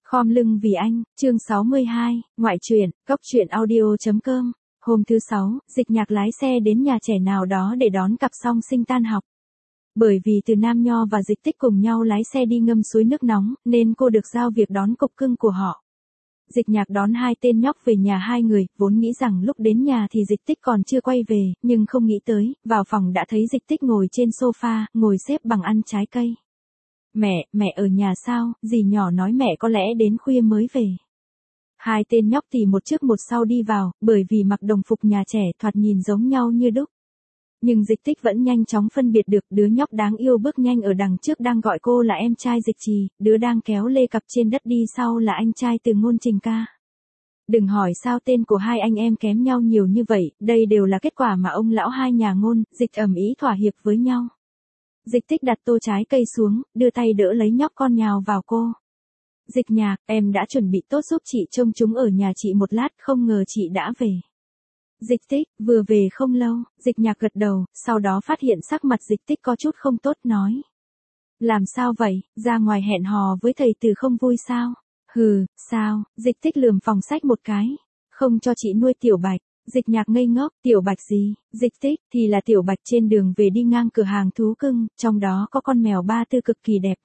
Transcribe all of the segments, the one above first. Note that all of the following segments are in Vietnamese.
Khom lưng vì anh, chương 62, ngoại truyện, cốc truyện audio.com. Hôm thứ 6, Dịch Nhạc lái xe đến nhà trẻ nào đó để đón cặp song sinh tan học. Bởi vì Từ Nam Nho và Dịch Tích cùng nhau lái xe đi ngâm suối nước nóng, nên cô được giao việc đón cục cưng của họ. Dịch Nhạc đón hai tên nhóc về nhà hai người, vốn nghĩ rằng lúc đến nhà thì Dịch Tích còn chưa quay về, nhưng không nghĩ tới, vào phòng đã thấy Dịch Tích ngồi trên sofa, ngồi xếp bằng ăn trái cây. Mẹ ở nhà sao? Dì nhỏ nói mẹ có lẽ đến khuya mới về. Hai tên nhóc thì một trước một sau đi vào, bởi vì mặc đồng phục nhà trẻ thoạt nhìn giống nhau như đúc. Nhưng Dịch Tích vẫn nhanh chóng phân biệt được đứa nhóc đáng yêu bước nhanh ở đằng trước đang gọi cô là em trai Dịch Trì, đứa đang kéo lê cặp trên đất đi sau là anh trai Từ Ngôn Trình ca. Đừng hỏi sao tên của hai anh em kém nhau nhiều như vậy, đây đều là kết quả mà ông lão hai nhà Ngôn, Dịch ầm ĩ thỏa hiệp với nhau. Dịch Tích đặt tô trái cây xuống, đưa tay đỡ lấy nhóc con nhào vào cô. Dịch Nhạc, em đã chuẩn bị tốt giúp chị trông chúng ở nhà chị một lát, không ngờ chị đã về. Dịch Tích, vừa về không lâu, Dịch Nhạc gật đầu, sau đó phát hiện sắc mặt Dịch Tích có chút không tốt nói. Làm sao vậy, ra ngoài hẹn hò với thầy Từ không vui sao? Hừ, sao? Dịch Tích lườm phòng sách một cái. Không cho chị nuôi Tiểu Bạch. Dịch Nhạc ngây ngốc, Tiểu Bạch gì? Dịch Tích, thì là Tiểu Bạch trên đường về đi ngang cửa hàng thú cưng, trong đó có con mèo Ba Tư cực kỳ đẹp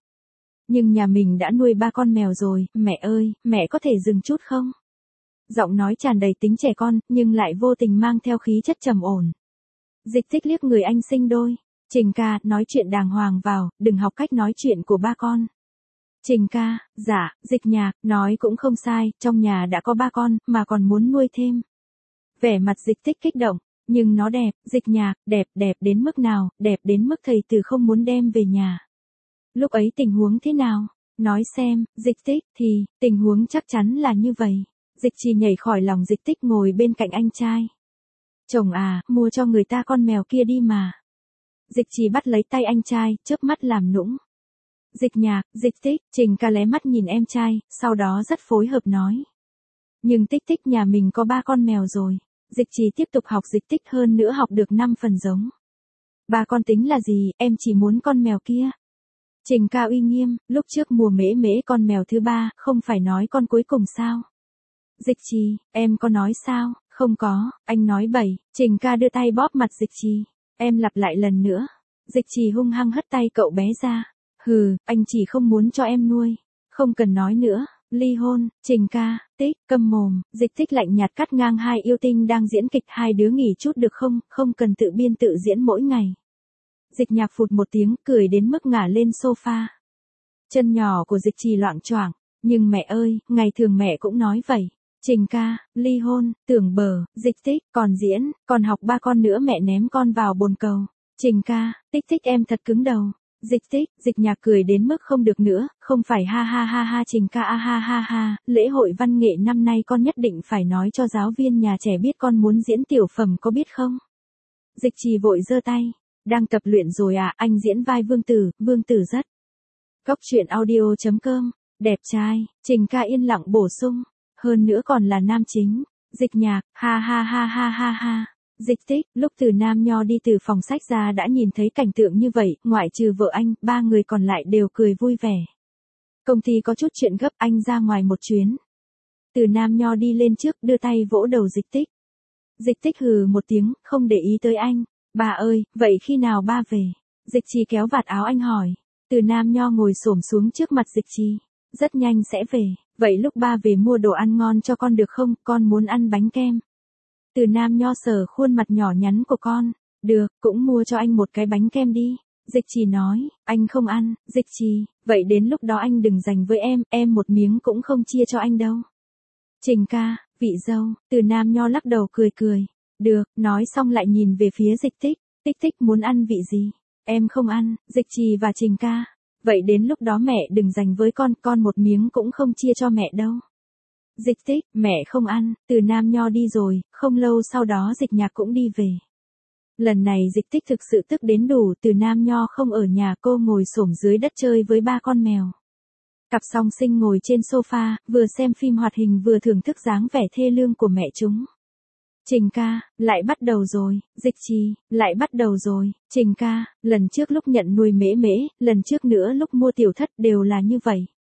nhưng nhà mình đã nuôi 3 con mèo rồi, mẹ ơi, mẹ có thể dừng chút không? Giọng nói tràn đầy tính trẻ con, nhưng lại vô tình mang theo khí chất trầm ổn. Dịch Tích liếc người anh sinh đôi. Trình ca, nói chuyện đàng hoàng vào, đừng học cách nói chuyện của ba con. Trình ca, dạ, Dịch Nhạc, nói cũng không sai, trong nhà đã có 3 con, mà còn muốn nuôi thêm. Vẻ mặt Dịch Tích kích động, nhưng nó đẹp, Dịch Nhạc, đẹp đến mức nào, đẹp đến mức thầy Từ không muốn đem về nhà. Lúc ấy tình huống thế nào? Nói xem, Dịch Tích, thì, tình huống chắc chắn là như vậy. Dịch Trì nhảy khỏi lòng Dịch Tích ngồi bên cạnh anh trai. Chồng à, mua cho người ta con mèo kia đi mà. Dịch Trì bắt lấy tay anh trai, chớp mắt làm nũng. Dịch Nhạc, Dịch Tích, Trình ca lé mắt nhìn em trai, sau đó rất phối hợp nói. Nhưng Tích Tích nhà mình có 3 con mèo rồi. Dịch Trì tiếp tục học Dịch Tích hơn nữa học được 5 phần giống. 3 con tính là gì, em chỉ muốn con mèo kia. Trình ca uy nghiêm, lúc trước mùa mễ con mèo thứ 3, không phải nói con cuối cùng sao? Dịch Trì, em có nói sao? Không có, anh nói bậy. Trình ca đưa tay bóp mặt Dịch Trì. Em lặp lại lần nữa. Dịch Trì hung hăng hất tay cậu bé ra. Hừ, anh chỉ không muốn cho em nuôi. Không cần nói nữa. Ly hôn. Trình ca, Tích, câm mồm. Dịch Tích lạnh nhạt cắt ngang hai yêu tinh đang diễn kịch, hai đứa nghỉ chút được không, không cần tự biên tự diễn mỗi ngày. Dịch Nhạc phụt một tiếng, cười đến mức ngả lên sofa. Chân nhỏ của Dịch Trì loạng choạng, nhưng mẹ ơi, ngày thường mẹ cũng nói vậy. Trình ca, ly hôn, tưởng bờ, Dịch Tích, còn diễn, còn học 3 con nữa mẹ ném con vào bồn cầu. Trình ca, Tích em thật cứng đầu. Dịch Tích, Dịch Nhạc cười đến mức không được nữa, không phải ha ha Trình ca a ha, lễ hội văn nghệ năm nay con nhất định phải nói cho giáo viên nhà trẻ biết con muốn diễn tiểu phẩm có biết không? Dịch Trì vội giơ tay. Đang tập luyện rồi à, anh diễn vai Vương Tử rất. Cốc truyện audio.com, đẹp trai, Trình ca yên lặng bổ sung, hơn nữa còn là nam chính. Dịch Nhạc, ha. Dịch Tích, lúc Từ Nam Nho đi từ phòng sách ra đã nhìn thấy cảnh tượng như vậy, ngoại trừ vợ anh, 3 người còn lại đều cười vui vẻ. Công ty có chút chuyện gấp, anh ra ngoài một chuyến. Từ Nam Nho đi lên trước, đưa tay vỗ đầu Dịch Tích. Dịch Tích hừ một tiếng, không để ý tới anh. Ba ơi, vậy khi nào ba về? Dịch Trì kéo vạt áo anh hỏi. Từ Nam Nho ngồi xổm xuống trước mặt Dịch Trì. Rất nhanh sẽ về, vậy lúc ba về mua đồ ăn ngon cho con được không, con muốn ăn bánh kem. Từ Nam Nho sờ khuôn mặt nhỏ nhắn của con. Được, cũng mua cho anh một cái bánh kem đi. Dịch Trì nói, anh không ăn. Dịch Trì, vậy đến lúc đó anh đừng dành với em một miếng cũng không chia cho anh đâu. Trình ca, vị dâu. Từ Nam Nho lắc đầu cười. Được, nói xong lại nhìn về phía Dịch Tích. Tích muốn ăn vị gì? Em không ăn. Dịch Trì và Trình ca. Vậy đến lúc đó mẹ đừng dành với con một miếng cũng không chia cho mẹ đâu. Dịch Tích, mẹ không ăn. Từ Nam Nho đi rồi, không lâu sau đó Dịch Nhạc cũng đi về. Lần này Dịch Tích thực sự tức đến đủ, Từ Nam Nho không ở nhà, cô ngồi xổm dưới đất chơi với 3 con mèo. Cặp song sinh ngồi trên sofa, vừa xem phim hoạt hình vừa thưởng thức dáng vẻ thê lương của mẹ chúng. Trình ca, lại bắt đầu rồi. Dịch Trì, lại bắt đầu rồi. Trình ca, lần trước lúc nhận nuôi mễ, lần trước nữa lúc mua tiểu thất đều là như vậy.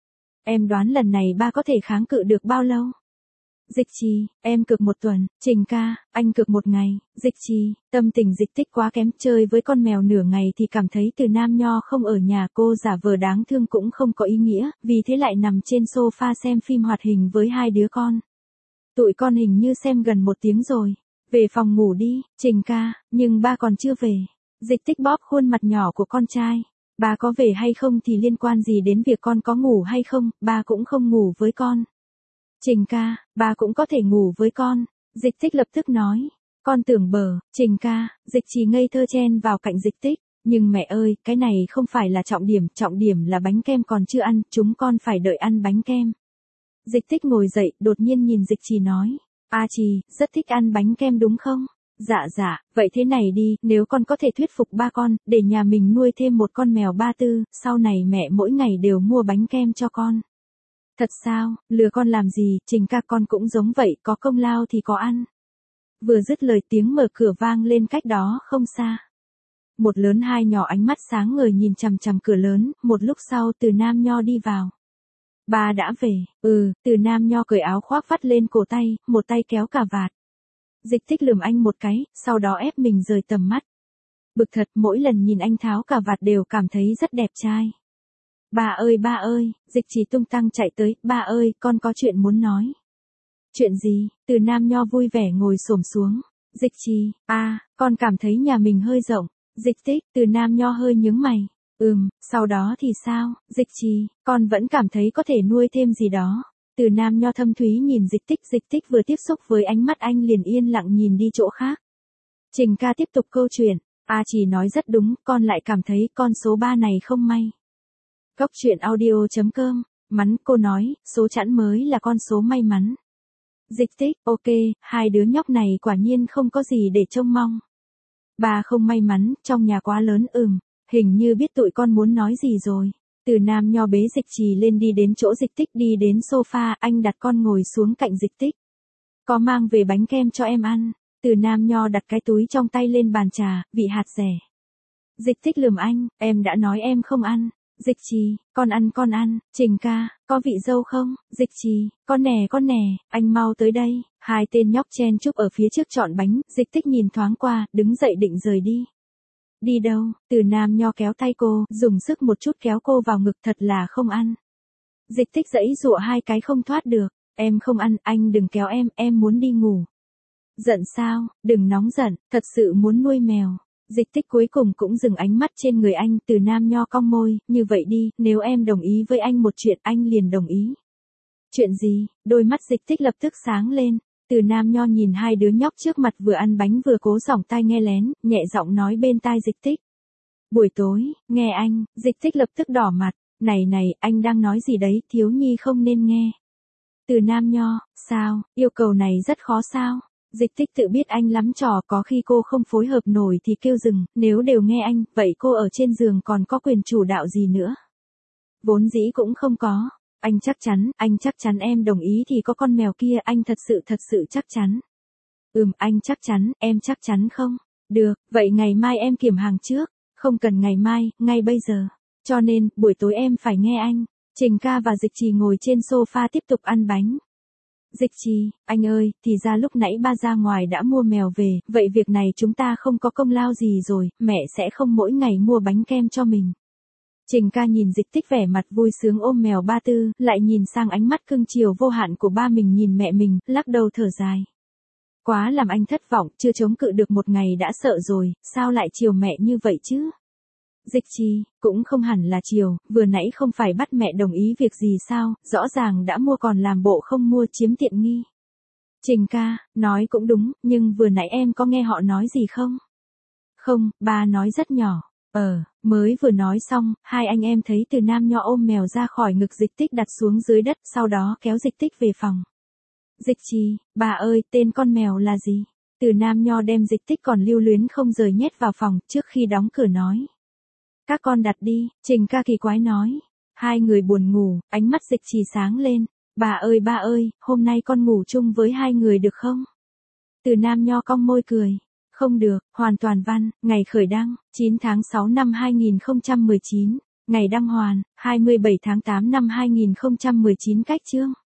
em đoán lần này ba có thể kháng cự được bao lâu? Dịch trì, em cực 1 tuần, Trình ca, anh cực 1 ngày, Dịch trì, tâm tình Dịch Tích quá kém, chơi với con mèo nửa ngày thì cảm thấy Từ Nam Nho không ở nhà, cô giả vờ đáng thương cũng không có ý nghĩa, vì thế lại nằm trên sofa xem phim hoạt hình với 2 đứa con. Tụi con hình như xem gần 1 tiếng rồi, về phòng ngủ đi, Trình ca, nhưng ba còn chưa về. Dịch Tích bóp khuôn mặt nhỏ của con trai. Ba có về hay không thì liên quan gì đến việc con có ngủ hay không, ba cũng không ngủ với con. Trình ca, ba cũng có thể ngủ với con. Dịch Tích lập tức nói. Con tưởng bờ, Trình ca, Dịch Trì ngây thơ chen vào cạnh Dịch Tích. Nhưng mẹ ơi, cái này không phải là trọng điểm là bánh kem còn chưa ăn, chúng con phải đợi ăn bánh kem. Dịch Tích ngồi dậy, đột nhiên nhìn Dịch Trì nói. A Trì, rất thích ăn bánh kem đúng không? Dạ, vậy thế này đi, nếu con có thể thuyết phục ba con, để nhà mình nuôi thêm một con mèo Ba Tư, sau này mẹ mỗi ngày đều mua bánh kem cho con. Thật sao, lừa con làm gì, Trình ca con cũng giống vậy, có công lao thì có ăn. Vừa dứt lời tiếng mở cửa vang lên cách đó không xa. Một lớn hai nhỏ ánh mắt sáng ngời nhìn chằm chằm cửa lớn, một lúc sau Từ Nam Nho đi vào. Ba đã về, Từ Nam Nho cởi áo khoác vắt lên cổ tay, một tay kéo cà vạt. Dịch Tích lườm anh một cái, sau đó ép mình rời tầm mắt. Bực thật, mỗi lần nhìn anh tháo cà vạt đều cảm thấy rất đẹp trai. Ba ơi, Dịch Trì tung tăng chạy tới, ba ơi, con có chuyện muốn nói. Chuyện gì? Từ Nam Nho vui vẻ ngồi xổm xuống. Dịch Trì, con cảm thấy nhà mình hơi rộng. Dịch Tích, Từ Nam Nho hơi nhướng mày. Sau đó thì sao? Dịch Trì, con vẫn cảm thấy có thể nuôi thêm gì đó. Từ Nam Nho thâm thúy nhìn Dịch Tích vừa tiếp xúc với ánh mắt anh liền yên lặng nhìn đi chỗ khác. Trình ca tiếp tục câu chuyện, Trì nói rất đúng, con lại cảm thấy con số 3 này không may. Góc truyện audio.com, mắn cô nói, số chẵn mới là con số may mắn. Dịch Tích, ok, hai đứa nhóc này quả nhiên không có gì để trông mong. Ba không may mắn, trong nhà quá lớn, hình như biết tụi con muốn nói gì rồi. Từ Nam Nho bế Dịch Trì lên đi đến chỗ Dịch Tích, đi đến sofa, anh đặt con ngồi xuống cạnh Dịch Tích. Có mang về bánh kem cho em ăn. Từ Nam Nho đặt cái túi trong tay lên bàn trà, vị hạt rẻ. Dịch Tích lườm anh, em đã nói em không ăn. Dịch Trì, con ăn. Trình ca, có vị dâu không? Dịch Trì, con nè, anh mau tới đây. Hai tên nhóc chen chúc ở phía trước chọn bánh, Dịch Tích nhìn thoáng qua, đứng dậy định rời đi. Đi đâu? Từ Nam Nho kéo tay cô, dùng sức một chút kéo cô vào ngực, thật là không ăn. Dịch Tích giãy giụa hai cái không thoát được. Em không ăn, anh đừng kéo em muốn đi ngủ. Giận sao? Đừng nóng giận, thật sự muốn nuôi mèo. Dịch Tích cuối cùng cũng dừng ánh mắt trên người anh. Từ Nam Nho cong môi, như vậy đi, nếu em đồng ý với anh một chuyện, anh liền đồng ý. Chuyện gì? Đôi mắt Dịch Tích lập tức sáng lên. Từ Nam Nho nhìn hai đứa nhóc trước mặt vừa ăn bánh vừa cố giỏng tai nghe lén, nhẹ giọng nói bên tai Dịch Tích. Buổi tối, nghe anh, Dịch Tích lập tức đỏ mặt. Này, anh đang nói gì đấy, thiếu nhi không nên nghe. Từ Nam Nho, sao, yêu cầu này rất khó sao? Dịch Tích tự biết anh lắm trò, có khi cô không phối hợp nổi thì kêu dừng, nếu đều nghe anh, vậy cô ở trên giường còn có quyền chủ đạo gì nữa? Vốn dĩ cũng không có. Anh chắc chắn em đồng ý thì có con mèo kia, anh thật sự chắc chắn. Anh chắc chắn, em chắc chắn không? Được, vậy ngày mai em kiểm hàng trước. Không cần ngày mai, ngay bây giờ. Cho nên, buổi tối em phải nghe anh. Trình ca và Dịch Trì ngồi trên sofa tiếp tục ăn bánh. Dịch Trì, anh ơi, thì ra lúc nãy ba ra ngoài đã mua mèo về, vậy việc này chúng ta không có công lao gì rồi, mẹ sẽ không mỗi ngày mua bánh kem cho mình. Trình ca nhìn Dịch Tích vẻ mặt vui sướng ôm mèo Ba Tư, lại nhìn sang ánh mắt cưng chiều vô hạn của ba mình nhìn mẹ mình, lắc đầu thở dài. Quá làm anh thất vọng, chưa chống cự được một ngày đã sợ rồi, sao lại chiều mẹ như vậy chứ? Dịch Trì, cũng không hẳn là chiều, vừa nãy không phải bắt mẹ đồng ý việc gì sao, rõ ràng đã mua còn làm bộ không mua, chiếm tiện nghi. Trình ca, nói cũng đúng, nhưng vừa nãy em có nghe họ nói gì không? Không, ba nói rất nhỏ. Mới vừa nói xong, hai anh em thấy Từ Nam Nho ôm mèo ra khỏi ngực Dịch Tích đặt xuống dưới đất, sau đó kéo Dịch Tích về phòng. Dịch Trì, bà ơi, tên con mèo là gì? Từ Nam Nho đem Dịch Tích còn lưu luyến không rời nhét vào phòng, trước khi đóng cửa nói. Các con đặt đi, Trình ca kỳ quái nói. Hai người buồn ngủ, ánh mắt Dịch Trì sáng lên. Bà ơi, hôm nay con ngủ chung với hai người được không? Từ Nam Nho cong môi cười. Không được, hoàn toàn văn, ngày khởi đăng, 9 tháng 6 năm 2019. Ngày đăng hoàn, 27 tháng 8 năm 2019 cách chương.